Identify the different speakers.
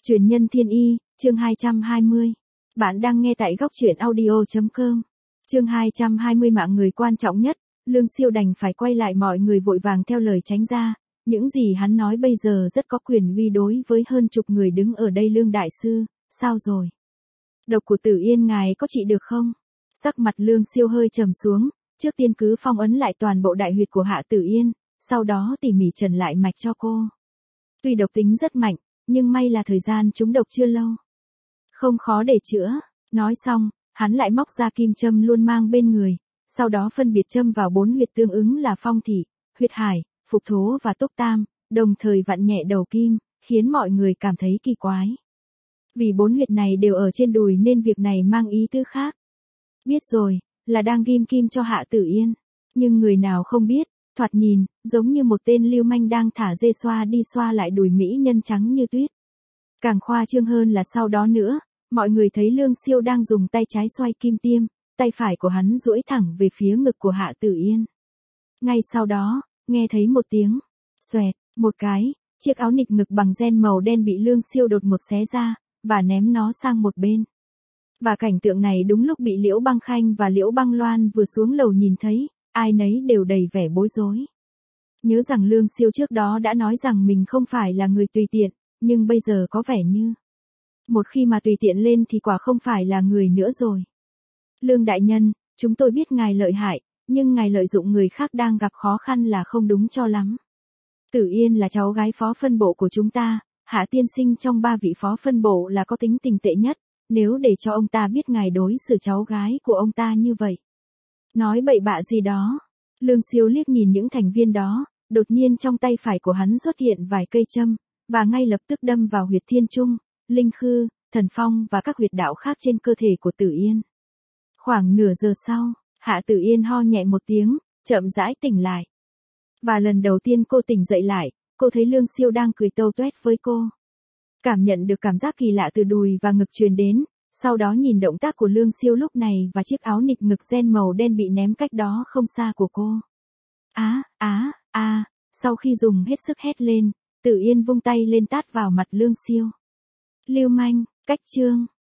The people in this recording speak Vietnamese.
Speaker 1: Truyền nhân thiên y, chương 220. Bạn đang nghe tại góc truyện audio.com. Chương 220 mạng người quan trọng nhất, Lương Siêu đành phải quay lại mọi người vội vàng theo lời tránh ra. Những gì hắn nói bây giờ rất có quyền uy đối với hơn chục người đứng ở đây. Lương đại sư, sao rồi? Độc của Tử Yên ngài có trị được không? Sắc mặt Lương Siêu hơi trầm xuống, trước tiên cứ phong ấn lại toàn bộ đại huyệt của Hạ Tử Yên, sau đó tỉ mỉ trần lại mạch cho cô. Tuy độc tính rất mạnh, nhưng may là thời gian trúng độc chưa lâu. Không khó để chữa. Nói xong, hắn lại móc ra kim châm luôn mang bên người, sau đó phân biệt châm vào 4 huyệt tương ứng là Phong Thị, Huyệt Hải, Phục Thố và Túc Tam, đồng thời vặn nhẹ đầu kim, khiến mọi người cảm thấy kỳ quái. Vì 4 huyệt này đều ở trên đùi nên việc này mang ý tứ khác. Biết rồi, là đang ghim kim cho Hạ Tử Yên. Nhưng người nào không biết, thoạt nhìn, giống như một tên lưu manh đang thả dê xoa đi xoa lại đùi mỹ nhân trắng như tuyết. Càng khoa trương hơn là sau đó nữa, mọi người thấy Lương Siêu đang dùng tay trái xoay kim tiêm, tay phải của hắn duỗi thẳng về phía ngực của Hạ Tử Yên. Ngay sau đó, nghe thấy một tiếng xoẹt, một cái, chiếc áo nịt ngực bằng ren màu đen bị Lương Siêu đột ngột xé ra, và ném nó sang một bên. Và cảnh tượng này đúng lúc bị Liễu Băng Khanh và Liễu Băng Loan vừa xuống lầu nhìn thấy, ai nấy đều đầy vẻ bối rối. Nhớ rằng Lương Siêu trước đó đã nói rằng mình không phải là người tùy tiện, nhưng bây giờ có vẻ như một khi mà tùy tiện lên thì quả không phải là người nữa rồi. Lương đại nhân, chúng tôi biết ngài lợi hại, nhưng ngài lợi dụng người khác đang gặp khó khăn là không đúng cho lắm. Tử Yên là cháu gái phó phân bộ của chúng ta, Hạ tiên sinh trong 3 vị phó phân bộ là có tính tình tệ nhất, nếu để cho ông ta biết ngài đối xử cháu gái của ông ta như vậy. Nói bậy bạ gì đó. Lương Siêu liếc nhìn những thành viên đó, đột nhiên trong tay phải của hắn xuất hiện vài cây châm, và ngay lập tức đâm vào huyệt thiên trung, linh khư, thần phong và các huyệt đạo khác trên cơ thể của Tử Yên. Khoảng nửa giờ sau, Hạ Tử Yên ho nhẹ một tiếng, chậm rãi tỉnh lại. Và lần đầu tiên cô tỉnh dậy lại, cô thấy Lương Siêu đang cười tâu tuét với cô. Cảm nhận được cảm giác kỳ lạ từ đùi và ngực truyền đến, sau đó nhìn động tác của Lương Siêu lúc này và chiếc áo nịt ngực ren màu đen bị ném cách đó không xa của cô. Sau khi dùng hết sức hét lên, Tử Yên vung tay lên tát vào mặt Lương Siêu. Lưu manh, cách chương.